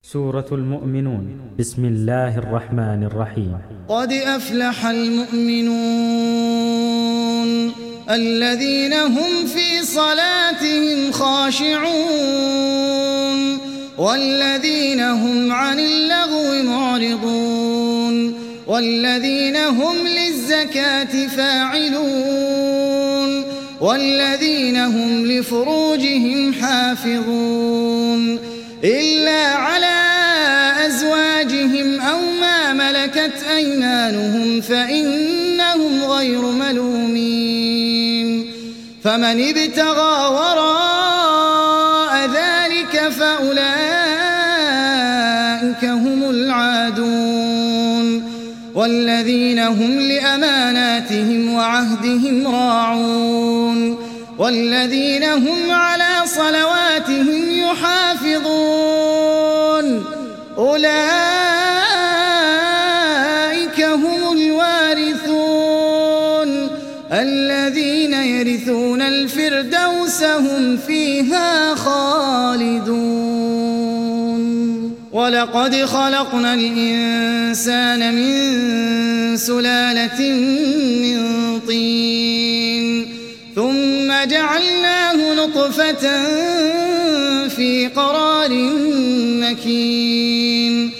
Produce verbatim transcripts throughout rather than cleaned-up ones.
سورة المؤمنون. بسم الله الرحمن الرحيم. قد أفلح المؤمنون الذين هم في صلاتهم خاشعون والذين هم عن اللغو معرضون والذين هم للزكاة فاعلون والذين هم لفروجهم حافظون إلا على أزواجهم أو ما ملكت أيمانهم فإنهم غير ملومين. فمن ابتغى وراء ذلك فأولئك هم العادون والذين هم لأماناتهم وعهدهم راعون والذين هم على صلواتهم يحافظون أولئك هم الوارثون الذين يرثون الفردوس هم فيها خالدون. ولقد خلقنا الإنسان من سلالة من طين ثم جعلناه نطفة في قرار مكين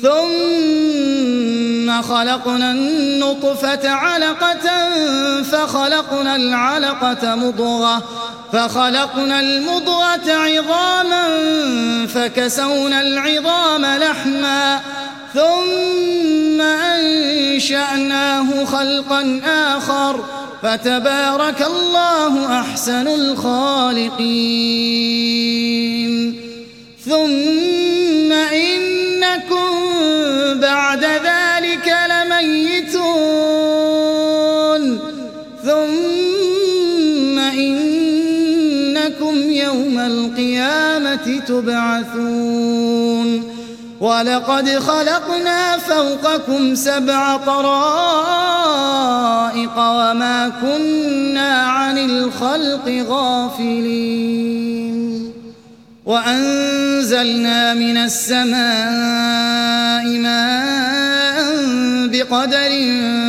ثم خلقنا النطفة علقة فخلقنا العلقة مضغة فخلقنا المضغة عظاما فكسونا العظام لحما ثم أنشأناه خلقا آخر فتبارك الله أحسن الخالقين. ثم إنكم بعد ذلك لميتون ثم إنكم يوم القيامة تبعثون. ولقد خلقنا فوقكم سبع طرائق وما كنا عن الخلق غافلين. وأنزلنا من السماء ماء بقدر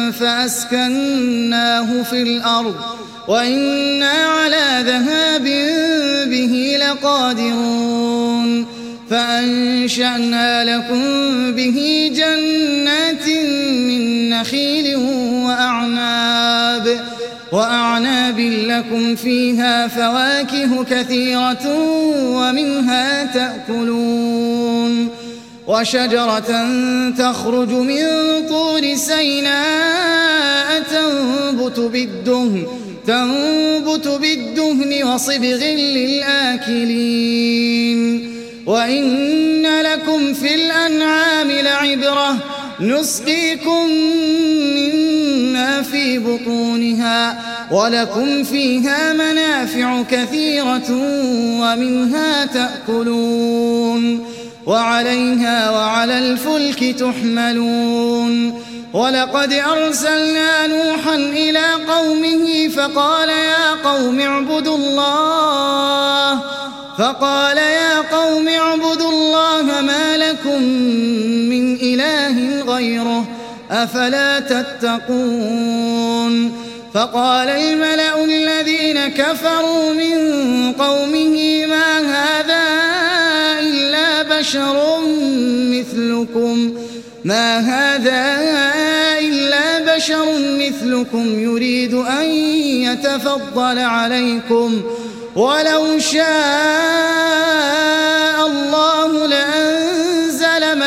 فأسكناه في الأرض وإنا على ذهاب به لقادرون. فأنشأنا لكم به جنات من نخيل وأعناب وأعناب لكم فيها فواكه كثيرة ومنها تأكلون. وشجرة تخرج من طور سيناء تنبت بالدهن تنبت بالدهن وصبغ للآكلين. وإن لكم في الأنعام لعبرة نسقيكم مما في بطونها ولكم فيها منافع كثيرة ومنها تأكلون وعليها وعلى الفلك تحملون. ولقد أرسلنا نوحا إلى قومه فقال يا قوم اعبدوا الله فقال يا قوم اعبدوا الله ما لكم من إله غيره أفلا تتقون. فقال الملأ الذين كفروا من قومه ما هذا إلا بشر مثلكم ما هذا إلا بشر مثلكم يريد أن يتفضل عليكم ولو شاء الله لأنزل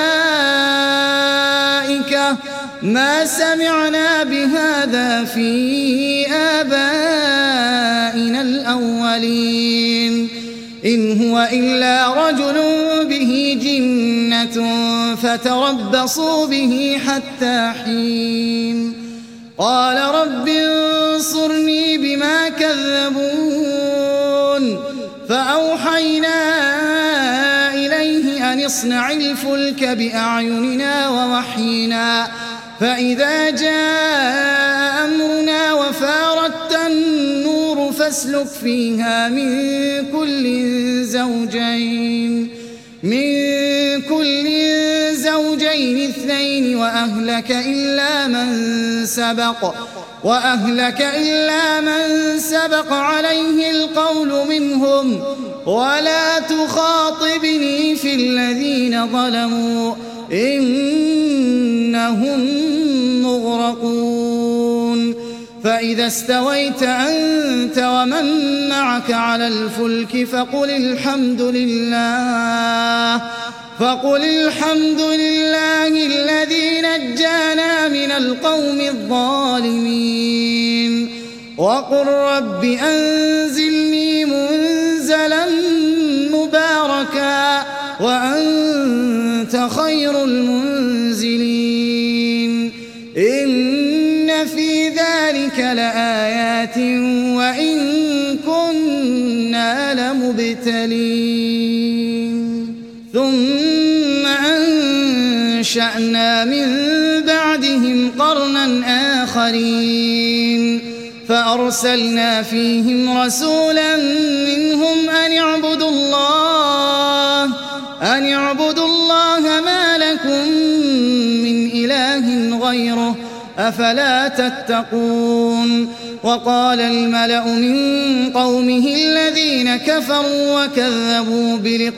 ملائكة ما سمعنا بهذا في آبائنا الأولين إن هو إلا رجل به جنة فتربصوا به حتى حين. قال رب انصرني بما كذبون فأوحينا إليه أن اصنع الفلك بأعيننا ووحينا فإذا جاء أمرنا وفارت النور فاسلك فيها من كل زوجين من كل زوجين اثنين وأهلك إلا من سبق وأهلك إلا من سبق عليه القول منهم ولا تخاطبني في الذين ظلموا إنهم مغرقون فإذا استويت أنت ومن معك على الفلك فقل الحمد لله فقل الحمد لله الذي نجانا من القوم الظالمين وقل رب أنزلني منزلا مباركا وأنت خير المنزلين إن في ذلك لآيات وإن كنا لمبتلين ثم أنشأنا من بعدهم قرنا آخرين فأرسلنا فيهم رسولا منهم أن اعبدوا الله أن اعبدوا الله ما لكم من إله غيره أفلا تتقون وقال الملأ من قومه الذين كفروا وكذبوا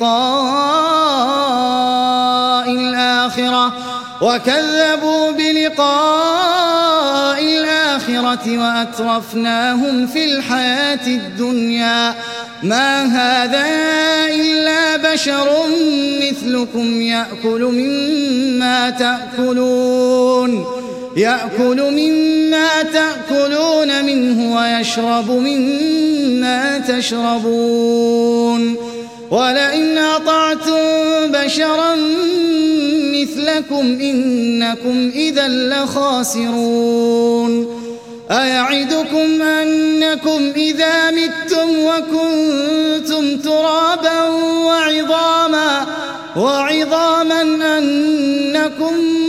بلقاء الآخرة وكذبوا بلقاء الآخرة وأترفناهم في الحياة الدنيا ما هذا إلا بشر مثلكم يأكل مما تأكلون يأكل مما تأكلون منه ويشرب مما تشربون ولئن أطعتم بشرا مثلكم إنكم إذا لخاسرون أيعدكم أنكم إذا متم وكنتم ترابا وعظاما وعظاما أنكم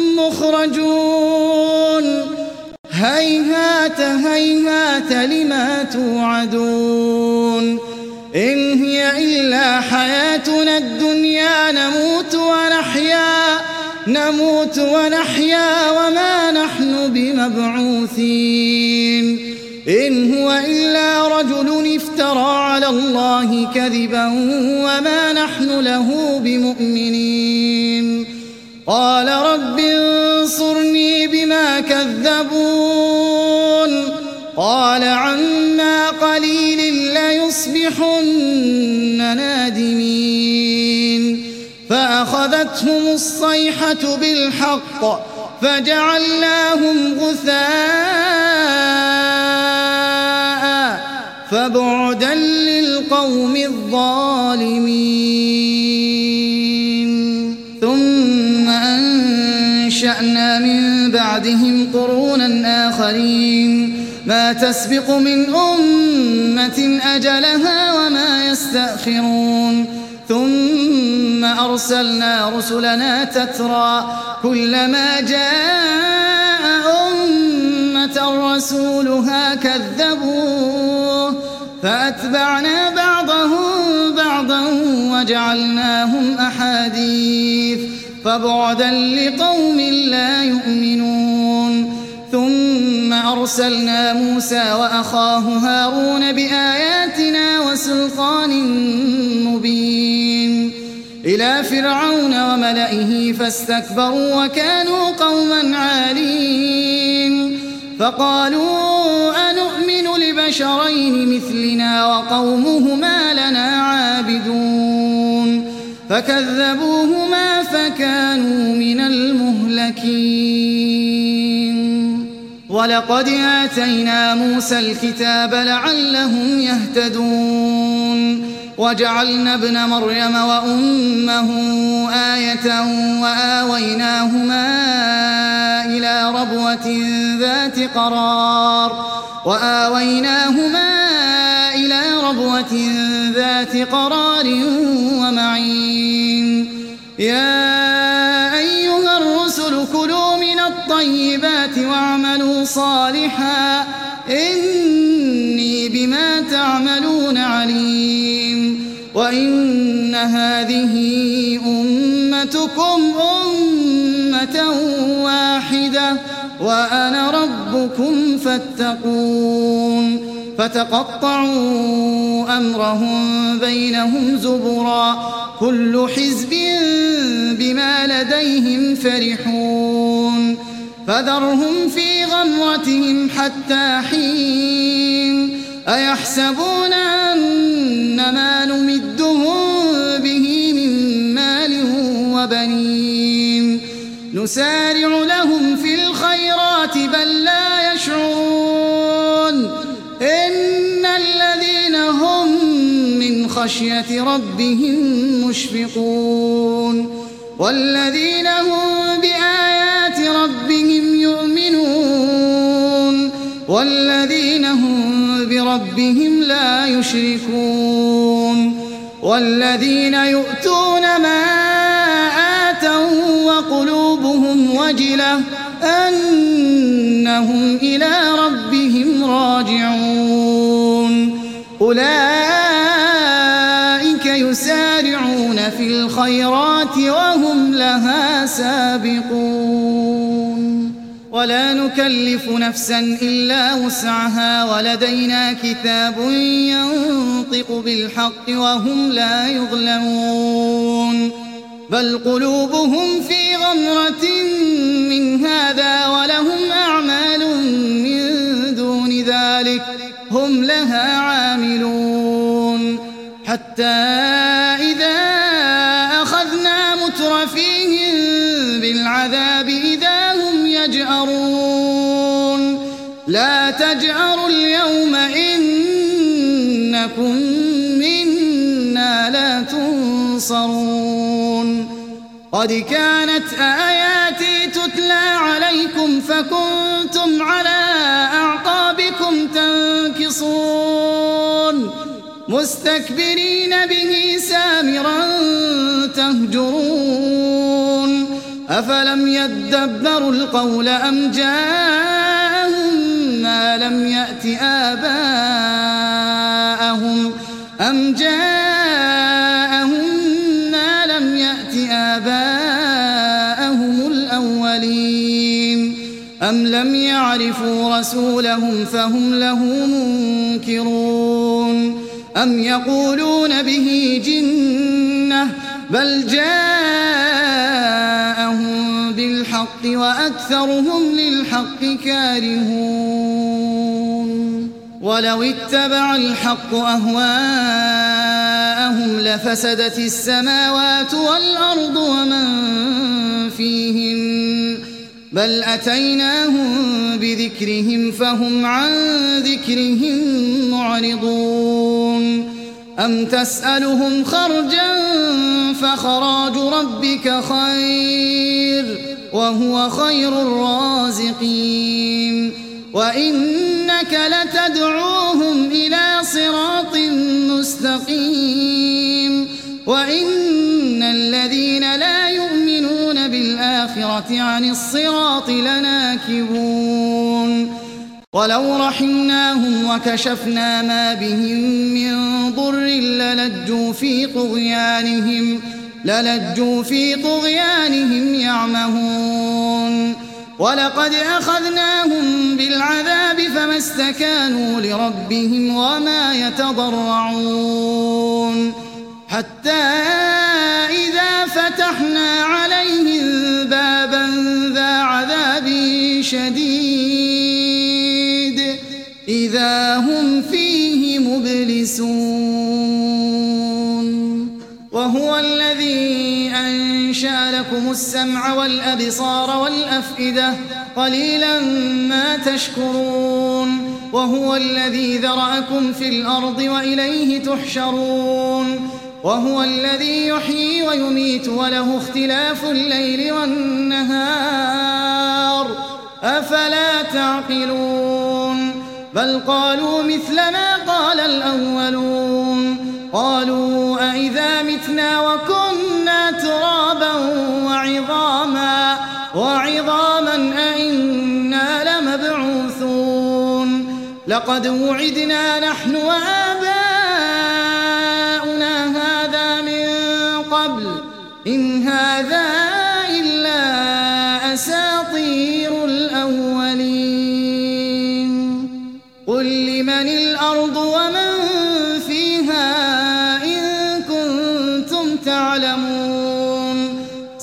مخرجون هيهات هيهات لما توعدون إن هي إلا حياتنا الدنيا نموت ونحيا نموت ونحيا وما نحن بمبعوثين إن هو إلا رجل افترى على الله كذبا وما نحن له بمؤمنين قال رب انصرني بما كذبون قال عما قليل ليصبحن نادمين فأخذتهم الصيحة بالحق فجعلناهم غثاء فبعدا للقوم الظالمين ثم أنشأنا من بعدهم قرونا آخرين ما تسبق من أمة أجلها وما يستأخرون ثم أرسلنا رسلنا تترى كلما جاء أمة رسولها كذبوه فأتبعنا بعضهم بعضا وجعلناهم أحاديث فبعدا لقوم لا يؤمنون ثم أرسلنا موسى وأخاه هارون بآياتنا وسلطان مبين إلى فرعون وملئه فاستكبروا وكانوا قوما عالين فقالوا أنؤمن لبشرين مثلنا وقومهما لنا عابدون فكذبوهما فكانوا من المهلكين ولقد آتينا موسى الكتاب لعلهم يهتدون وجعلنا ابن مريم وأمه آية وآويناهما إلى ربوة ذات قرار وآويناهما إلى ربوة ذات قرار ومعين يا أيها الرسل كلوا من الطيبات واعملوا صالحا إني بما تعملون عليم وإن هذه أمتكم أمة واحدة وأنا ربكم فاتقون فتقطعوا أمرهم بينهم زبرا كل حزب بما لديهم فرحون فذرهم في غمرتهم حتى حين أيحسبون أن ما نمدهم به من مال وبنين نسارع لهم في الخيرات بل لا يشعرون إن الذين هم من خشية ربهم مشفقون والذين هم بآيات ربهم يؤمنون والذين هم بربهم لا يشركون والذين يؤتون ما آتوا وقلوبهم وجلة أنهم إلى ربهم راجعون أولئك يسارعون في الخيرات وهم لها سابقون ولا نكلف نفسا إلا وسعها ولدينا كتاب ينطق بالحق وهم لا يظلمون بل قلوبهم في غمرة من هذا ولهم أعمال من دون ذلك هم لها عاملون حتى إذا أخذنا مترفيهم بالعذاب إذا هم يجأرون لا تجأروا اليوم إنكم منا لا تنصرون قد كانت آياتي تتلى عليكم فكنتم على أعقابكم تنكصون مستكبرين به سامرا تهجرون أفلم يدبروا القول أم جاءهم ما لم يأت آباءهم أم جاءهم ما لم يأت آباءهم الأولين أم لم يعرفوا رسولهم فهم له منكرون أم يقولون به جنة بل جاءهم بالحق وأكثرهم للحق كارهون ولو اتبع الحق أهواءهم لفسدت السماوات والأرض ومن فيهن بل أتيناهم بذكرهم فهم عن ذكرهم معرضون أم تسألهم خرجا فخراج ربك خير وهو خير الرازقين وإنك لتدعوهم إلى صراط مستقيم وإن الذين لا يؤمنون بالآخرة عن الصراط لناكبون ولو رحمناهم وكشفنا ما بهم من ضر للجوا في طغيانهم للجوا في طغيانهم يعمهون ولقد أخذناهم بالعذاب فما استكانوا لربهم وما يتضرعون حتى إذا فتحنا عليهم بابا ذا عذاب شديد إذا هم فيه مبلسون وهو الذي أنشأ لكم السمع والأبصار والأفئدة قليلا ما تشكرون وهو الذي ذرأكم في الأرض وإليه تحشرون وهو الذي يحيي ويميت وله اختلاف الليل والنهار أفلا تعقلون بل قالوا مثل ما قال الأولون قالوا أئذا متنا وكنا ترابا وعظاما وعظاما أئنا لمبعوثون لقد وعدنا نحن وآباؤنا هذا من قبل إن هذا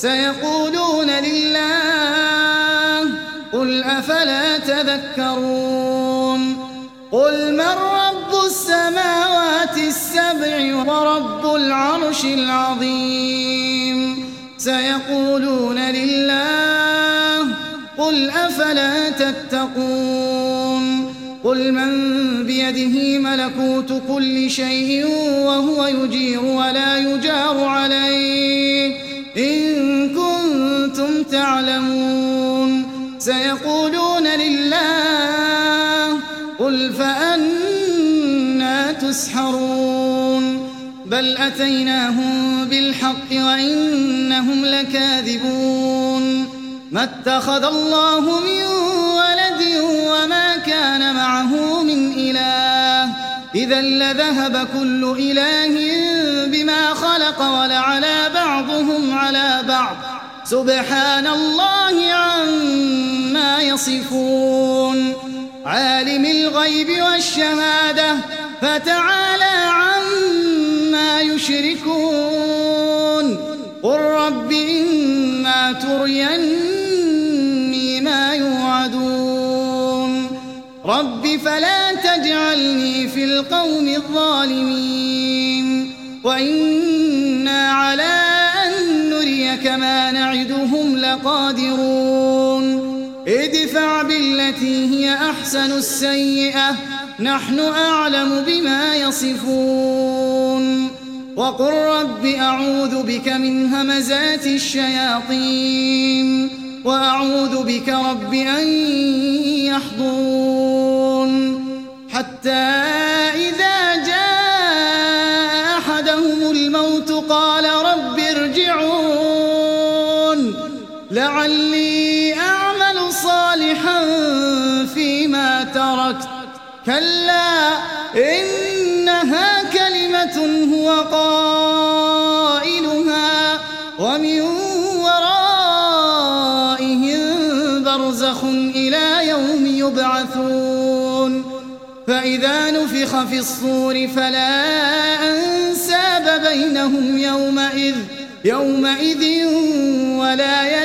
سيقولون لله قل أفلا تذكرون قل من رب السماوات السبع ورب العرش العظيم سيقولون لله قل أفلا تتقون قل من بيده ملكوت كل شيء وهو يجير ولا يجار عليه إن كنتم تعلمون سيقولون لله قل فأنى تسحرون بل أتيناهم بالحق وإنهم لكاذبون ما اتخذ الله من ولد وما كان معه من إله إذا لذهب كل إله بما خلق ولعلى بعضهم على بعض سبحان الله عما يصفون عالم الغيب والشهادة فتعالى عما يشركون قل رب إما تريني ما يوعدون رب فلا تجعلني في القوم الظالمين وإنا على أن نريك ما نعدهم لقادرون ادفع بالتي هي أحسن السيئة نحن أعلم بما يصفون وقل رب أعوذ بك من همزات الشياطين وأعوذ بك رب أن يحضرون حتى إذا جاء أحدهم الموت قال رب ارجعون لعلي أعمل صالحا فيما تركت كلا إنها كلمة هو قائلها ومن ورائهم برزخ إلى يوم يبعثون فإذا نفخ في الصور فلا أنساب بينهم يومئذ يومئذ ولا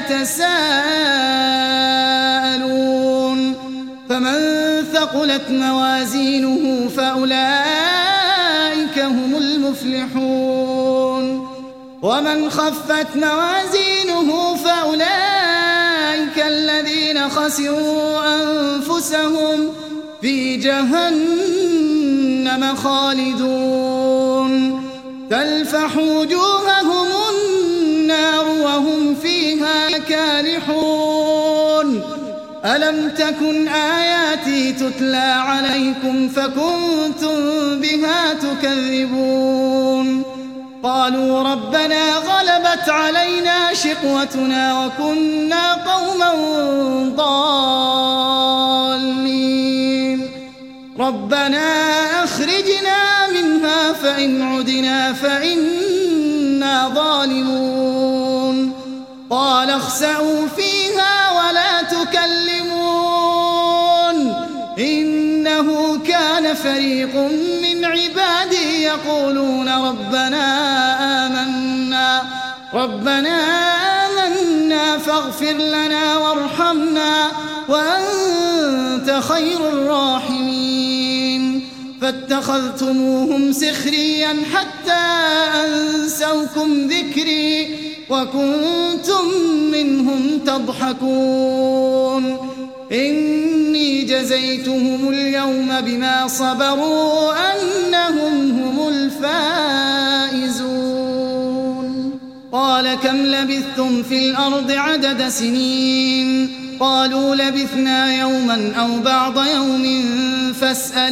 يتساءلون فمن ثقلت موازينه فأولئك هم المفلحون ومن خفت موازينه فأولئك الذين خسروا أنفسهم في جهنم خالدون تلفح وجوههم النار وهم فيها كالحون ألم تكن آياتي تتلى عليكم فكنتم بها تكذبون قالوا ربنا غلبت علينا شقوتنا وكنا قوما ضالين ربنا أخرجنا منها فإن عدنا فإنا ظالمون قال اخسئوا فيها ولا تكلمون إنه كان فريق من عبادي يقولون ربنا آمنا ربنا آمنا فاغفر لنا وارحمنا وأنت خير الراحمين فاتخذتموهم سخريا حتى أنسوكم ذكري وكنتم منهم تضحكون إني جزيتهم اليوم بما صبروا أنهم هم الفائزون قال كم لبثتم في الأرض عدد سنين قالوا لبثنا يوما أو بعض يوم فاسأل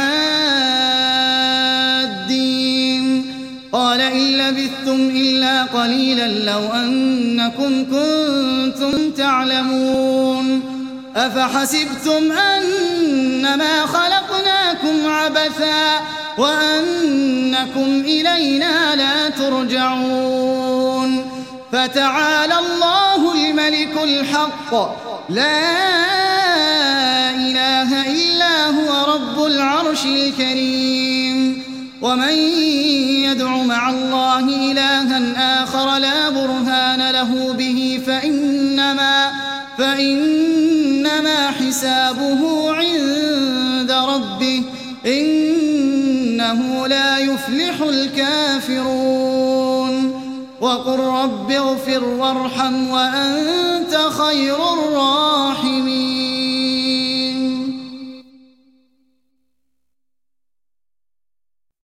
العادين قال إن لبثتم إلا قليلا لو أنكم كنتم تعلمون أفحسبتم أنما خلقناكم عبثا وأنكم إلينا لا ترجعون فتعالى الله الملك الحق لا إله إلا هو رب العرش الكريم ومن يدع مع الله إلها آخر لا برهان له به فإنما, فإنما حسابه عند ربه إنه لا يفلح الكافرون وقل رب اغفر وارحم وأنت خير الراحمين